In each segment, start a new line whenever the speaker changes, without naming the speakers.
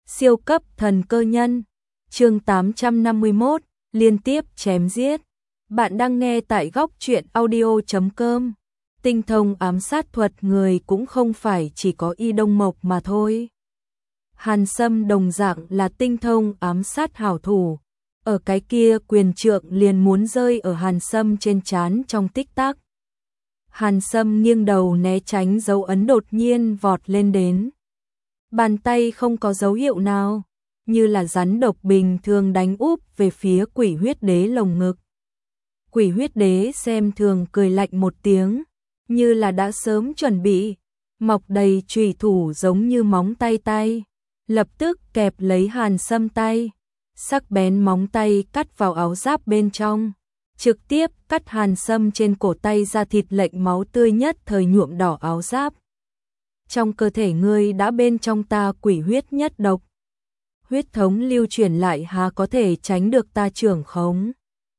Siêu cấp thần cơ nhân, chương 851, liên tiếp chém giết. Bạn đang nghe tại góc truyện audio.com. Tinh thông ám sát thuật người cũng không phải chỉ có Y Đông Mộc mà thôi. Hàn Sâm đồng dạng là tinh thông ám sát hảo thủ. Ở cái kia quyền trượng liền muốn rơi ở Hàn Sâm trên trán trong tích tắc. Hàn Sâm nghiêng đầu né tránh dấu ấn đột nhiên vọt lên đến. Bàn tay không có dấu hiệu nào, như là rắn độc bình thường đánh úp về phía Quỷ Huyết Đế lồng ngực. Quỷ Huyết Đế xem thường cười lạnh một tiếng, như là đã sớm chuẩn bị, mọc đầy chùy thủ giống như móng tay, lập tức kẹp lấy Hàn Sâm tay, sắc bén móng tay cắt vào áo giáp bên trong, trực tiếp cắt Hàn Sâm trên cổ tay ra thịt lệnh máu tươi nhất thời nhuộm đỏ áo giáp. Trong cơ thể ngươi đã bên trong ta quỷ huyết nhất độc. Huyết thống lưu truyền lại há có thể tránh được ta trưởng khống.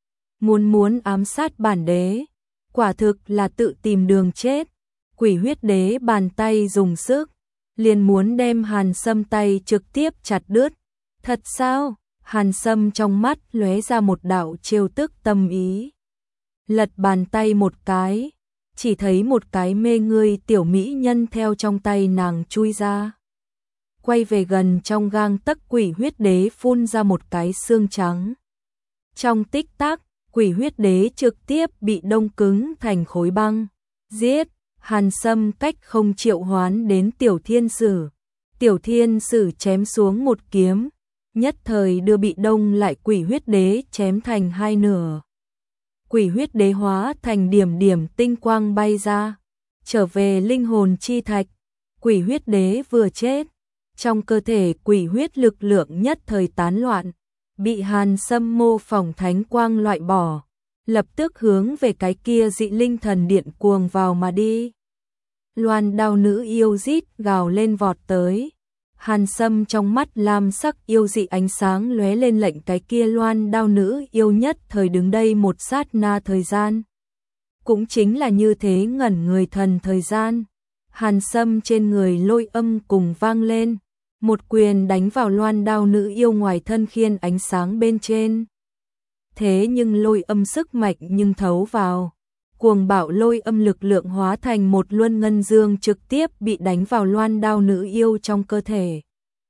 Muốn ám sát bản đế, quả thực là tự tìm đường chết. Quỷ Huyết Đế bàn tay dùng sức, liền muốn đem Hàn Sâm tay trực tiếp chặt đứt. Thật sao? Hàn Sâm trong mắt lóe ra một đạo trêu tức tâm ý. Lật bàn tay một cái, chỉ thấy một cái mê ngươi tiểu mỹ nhân theo trong tay nàng chui ra. Quay về gần trong gang tấc Quỷ Huyết Đế phun ra một cái xương trắng. Trong tích tắc, Quỷ Huyết Đế trực tiếp bị đông cứng thành khối băng. Giết! Hàn Sâm cách không triệu hoán đến Tiểu Thiên Sử. Tiểu Thiên Sử chém xuống một kiếm, nhất thời đưa bị đông lại Quỷ Huyết Đế chém thành hai nửa. Quỷ Huyết Đế hóa thành điểm điểm tinh quang bay ra, trở về linh hồn chi thạch. Quỷ Huyết Đế vừa chết, trong cơ thể quỷ huyết lực lượng nhất thời tán loạn, bị Hàn Sâm mô phỏng thánh quang loại bỏ, lập tức hướng về cái kia dị linh thần điện cuồng vào mà đi. Loan đao nữ yêu rít gào lên vọt tới. Hàn Sâm trong mắt lam sắc yêu dị ánh sáng lóe lên lệnh cái kia loan đao nữ yêu nhất thời đứng đây một sát na thời gian. Cũng chính là như thế ngẩn người thần thời gian. Hàn Sâm trên người lôi âm cùng vang lên, một quyền đánh vào loan đao nữ yêu ngoài thân khiên ánh sáng bên trên. Thế nhưng lôi âm sức mạnh nhưng thấu vào. Cuồng bạo lôi âm lực lượng hóa thành một luân ngân dương trực tiếp bị đánh vào loan đao nữ yêu trong cơ thể.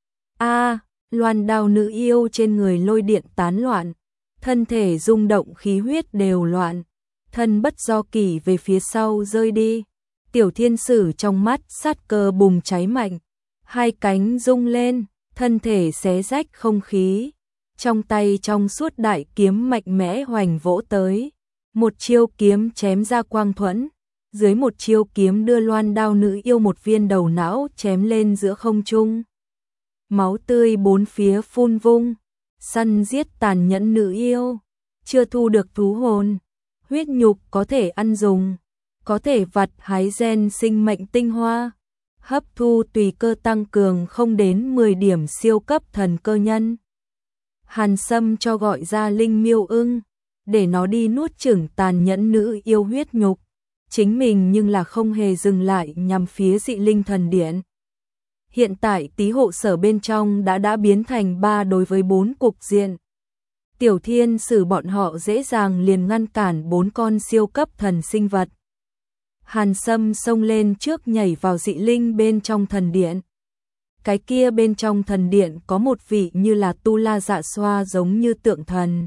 Loan đao nữ yêu trên người lôi điện tán loạn, thân thể rung động khí huyết đều loạn, thân bất do kỷ về phía sau rơi đi. Tiểu Thiên Sử trong mắt sát cơ bùng cháy mạnh, hai cánh rung lên, thân thể xé rách không khí, trong tay trong suốt đại kiếm mạnh mẽ hoành vỗ tới. Một chiêu kiếm chém ra quang thuẫn, dưới một chiêu kiếm đưa loan đao nữ yêu một viên đầu não chém lên giữa không trung. Máu tươi bốn phía phun vung, săn giết tàn nhẫn nữ yêu, chưa thu được thú hồn, huyết nhục có thể ăn dùng, có thể vặt hái gen sinh mệnh tinh hoa, hấp thu tùy cơ tăng cường không đến 10 điểm siêu cấp thần cơ nhân. Hàn Sâm cho gọi ra linh miêu ưng, để nó đi nuốt chửng tàn nhẫn nữ yêu huyết nhục, chính mình nhưng là không hề dừng lại nhằm phía dị linh thần điện. Hiện tại tí hộ sở bên trong đã biến thành 3 đối với 4 cục diện. Tiểu Thiên Sử bọn họ dễ dàng liền ngăn cản 4 con siêu cấp thần sinh vật. Hàn Sâm xông lên trước nhảy vào dị linh bên trong thần điện. Cái kia bên trong thần điện có một vị như là tu la dạ xoa giống như tượng thần.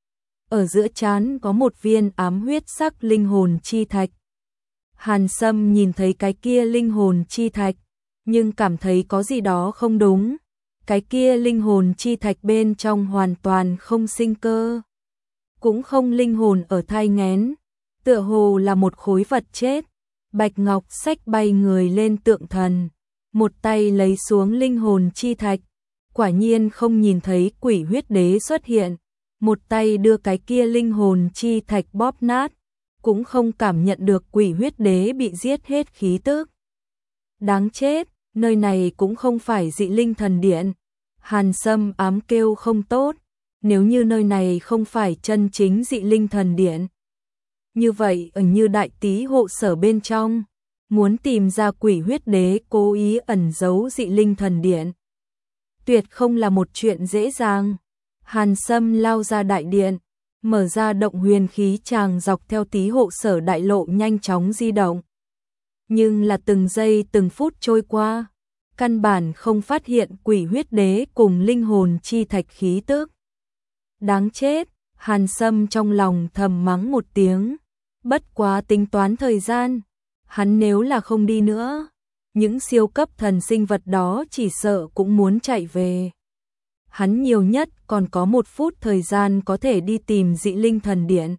Ở giữa trán có một viên ám huyết sắc linh hồn chi thạch. Hàn Sâm nhìn thấy cái kia linh hồn chi thạch, nhưng cảm thấy có gì đó không đúng. Cái kia linh hồn chi thạch bên trong hoàn toàn không sinh cơ, cũng không linh hồn ở thai nghén, tựa hồ là một khối vật chết. Bạch Ngọc xách bay người lên tượng thần, một tay lấy xuống linh hồn chi thạch, quả nhiên không nhìn thấy Quỷ Huyết Đế xuất hiện. Một tay đưa cái kia linh hồn chi thạch bóp nát, cũng không cảm nhận được Quỷ Huyết Đế bị giết hết khí tức. Đáng chết, nơi này cũng không phải dị linh thần điện. Hàn Sâm ám kêu không tốt, nếu như nơi này không phải chân chính dị linh thần điện. Như vậy ở như đại tí hộ sở bên trong, muốn tìm ra Quỷ Huyết Đế cố ý ẩn giấu dị linh thần điện. tuyệt không là một chuyện dễ dàng. Hàn Sâm lao ra đại điện, mở ra động huyền khí tràng dọc theo tí hộ sở đại lộ nhanh chóng di động. Nhưng là từng giây từng phút trôi qua, căn bản không phát hiện Quỷ Huyết Đế cùng linh hồn chi thạch khí tức. Đáng chết, Hàn Sâm trong lòng thầm mắng một tiếng, bất quá tính toán thời gian, hắn nếu là không đi nữa, những siêu cấp thần sinh vật đó chỉ sợ cũng muốn chạy về. Hắn nhiều nhất còn có 1 phút thời gian có thể đi tìm Dị Linh Thần Điện.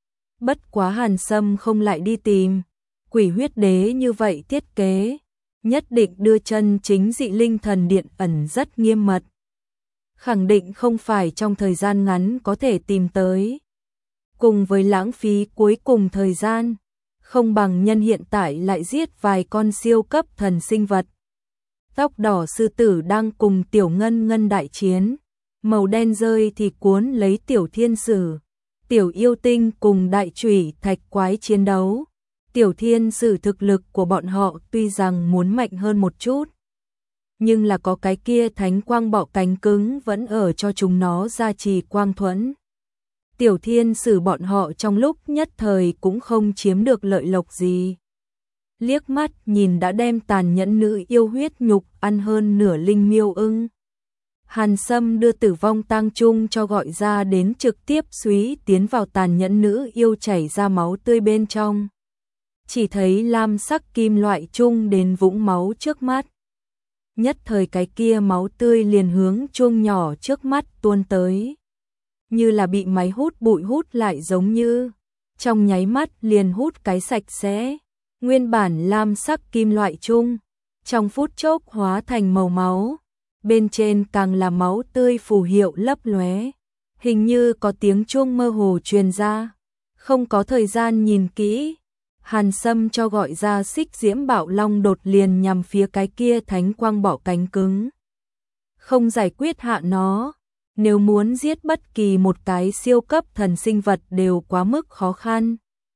Bất quá Hàn Sâm không lại đi tìm, Quỷ Huyết Đế như vậy thiết kế, nhất định đưa chân chính Dị Linh Thần Điện ẩn rất nghiêm mật. Khẳng định không phải trong thời gian ngắn có thể tìm tới. Cùng với lãng phí cuối cùng thời gian, không bằng nhân hiện tại lại giết vài con siêu cấp thần sinh vật. Tóc đỏ sư tử đang cùng tiểu ngân ngân đại chiến, màu đen rơi thì cuốn lấy tiểu thiên sử, tiểu yêu tinh cùng đại chủy thạch quái chiến đấu. Tiểu thiên sử thực lực của bọn họ tuy rằng muốn mạnh hơn một chút, nhưng là có cái kia thánh quang bọ cánh cứng vẫn ở cho chúng nó gia trì quang thuẫn. Tiểu thiên sử bọn họ trong lúc nhất thời cũng không chiếm được lợi lộc gì. Liếc mắt nhìn đã đem tàn nhẫn nữ yêu huyết nhục ăn hơn nửa linh miêu ưng. Hàn Sâm đưa Tử Vong tang chung cho gọi ra đến trực tiếp súy tiến vào tàn nhẫn nữ yêu chảy ra máu tươi bên trong. Chỉ thấy lam sắc kim loại chung đến vũng máu trước mắt. Nhất thời cái kia máu tươi liền hướng chuông nhỏ trước mắt tuôn tới. Như là bị máy hút bụi hút lại giống như. Trong nháy mắt liền hút cái sạch sẽ. Nguyên bản lam sắc kim loại chung. Trong phút chốc hóa thành màu máu. Bên trên càng là máu tươi phù hiệu lấp lóe. Hình như có tiếng chuông mơ hồ truyền ra. Không có thời gian nhìn kỹ. Hàn Sâm cho gọi ra Xích Diễm Bạo Long đột liền nhằm phía cái kia thánh quang bọ cánh cứng. Không giải quyết hạ nó, nếu muốn giết bất kỳ một cái siêu cấp thần sinh vật đều quá mức khó khăn.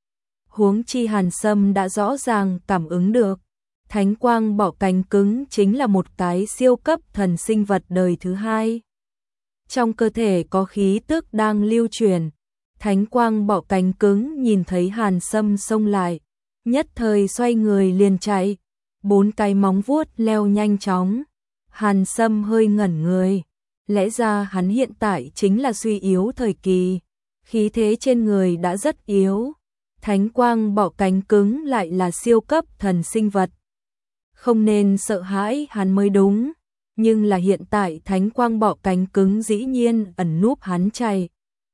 Huống chi Hàn Sâm đã rõ ràng cảm ứng được, thánh quang bọ cánh cứng chính là một cái siêu cấp thần sinh vật đời thứ 2. Trong cơ thể có khí tức đang lưu chuyển. Thánh quang bọ cánh cứng nhìn thấy Hàn Sâm xông lại, nhất thời xoay người liền chạy, 4 cái móng vuốt leo nhanh chóng. Hàn Sâm hơi ngẩn người, lẽ ra hắn hiện tại chính là suy yếu thời kỳ, khí thế trên người đã rất yếu. Thánh quang bọ cánh cứng lại là siêu cấp thần sinh vật. Không nên sợ hãi hắn mới đúng, nhưng là hiện tại thánh quang bọ cánh cứng dĩ nhiên ẩn núp hắn chạy.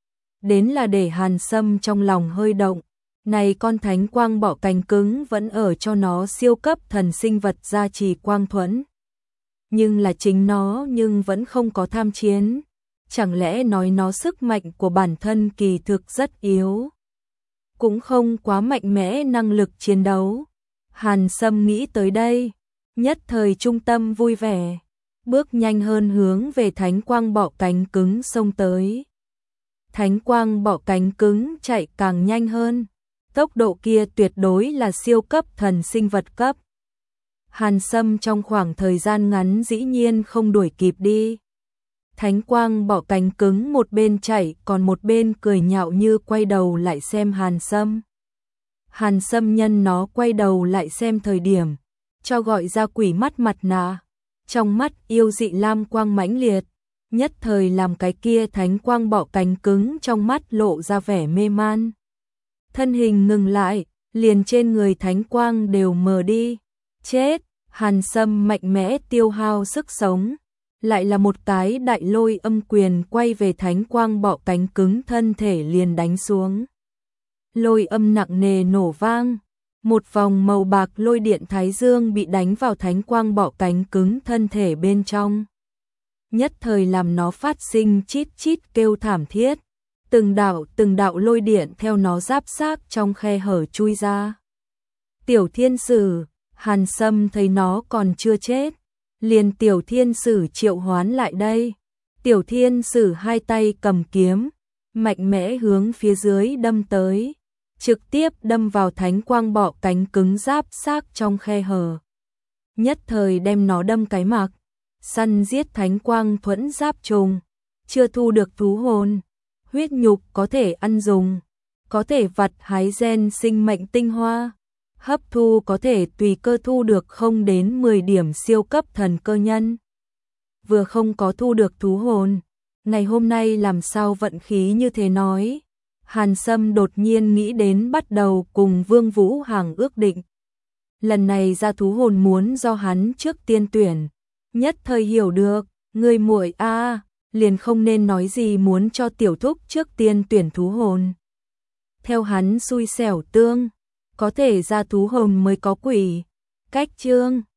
Đến là để Hàn Sâm trong lòng hơi động, này con thánh quang bọ cánh cứng vẫn ở cho nó siêu cấp thần sinh vật gia trì quang thuẫn. Nhưng là chính nó nhưng vẫn không có tham chiến, chẳng lẽ nói nó sức mạnh của bản thân kỳ thực rất yếu, cũng không quá mạnh mẽ năng lực chiến đấu. Hàn Sâm nghĩ tới đây, nhất thời trung tâm vui vẻ, bước nhanh hơn hướng về thánh quang bọ cánh cứng xông tới. Thánh quang bọ cánh cứng chạy càng nhanh hơn, tốc độ kia tuyệt đối là siêu cấp thần sinh vật cấp. Hàn Sâm trong khoảng thời gian ngắn dĩ nhiên không đuổi kịp đi. Thánh quang bọ cánh cứng một bên chạy còn một bên cười nhạo như quay đầu lại xem Hàn Sâm. Hàn Sâm nhân nó quay đầu lại xem thời điểm, cho gọi ra quỷ mắt mặt nạ, trong mắt yêu dị lam quang mãnh liệt. Nhất thời làm cái kia thánh quang bọ cánh cứng trong mắt lộ ra vẻ mê man. Thân hình ngừng lại, liền trên người thánh quang đều mờ đi. Chết, Hàn Sâm mạnh mẽ tiêu hao sức sống. Lại là một cái đại lôi âm quyền quay về thánh quang bọ cánh cứng thân thể liền đánh xuống. Lôi âm nặng nề nổ vang. Một vòng màu bạc lôi điện thái dương bị đánh vào thánh quang bọ cánh cứng thân thể bên trong. Nhất thời làm nó phát sinh chít chít kêu thảm thiết. Từng đạo lôi điện theo nó giáp xác trong khe hở chui ra. Tiểu thiên sử, Hàn Sâm thấy nó còn chưa chết, liền tiểu thiên sử triệu hoán lại đây. Tiểu thiên sử hai tay cầm kiếm, mạnh mẽ hướng phía dưới đâm tới, trực tiếp đâm vào thánh quang bọ cánh cứng giáp xác trong khe hở. Nhất thời đem nó đâm cái mặc. săn giết thánh quang thuẫn giáp trùng, chưa thu được thú hồn, huyết nhục có thể ăn dùng, có thể vặt hái gen sinh mệnh tinh hoa, hấp thu có thể tùy cơ thu được 0 đến 10 điểm siêu cấp thần cơ nhân. Vừa không có thu được thú hồn, ngày hôm nay làm sao vận khí như thế nói. Hàn Sâm đột nhiên nghĩ đến bắt đầu cùng Vương Vũ Hằng ước định. Lần này ra thú hồn muốn do hắn trước tiên tuyển, nhất thời hiểu được, người muội a, liền không nên nói gì muốn cho tiểu thúc trước tiên tuyển thú hồn. Theo hắn xui xẻo tương, có thể ra thú hồn mới có quỷ. Cách chương